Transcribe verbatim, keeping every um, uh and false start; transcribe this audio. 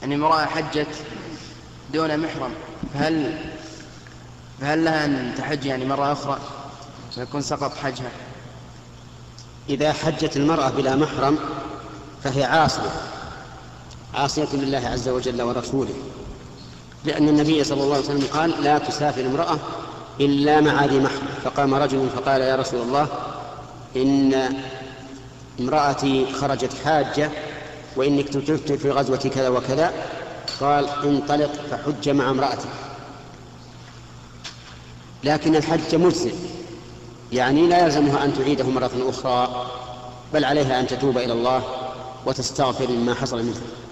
يعني امرأة حجت دون محرم، فهل فهل لها أن تحج يعني مرة أخرى ويكون سقط حجها؟ إذا حجت المرأة بلا محرم فهي عاصية عاصية لله عز وجل ورسوله، لأن النبي صلى الله عليه وسلم قال: لا تسافر امرأة إلا مع ذي محرم. فقام رجل فقال: يا رسول الله، إن امرأتي خرجت حاجة وإني اكتتبت في غزوة كذا وكذا. قال: انطلق فحج مع امرأتك. لكن الحج مجزئ، يعني لا يلزمها أن تعيده مرة أخرى، بل عليها أن تتوب إلى الله وتستغفر مما حصل منها.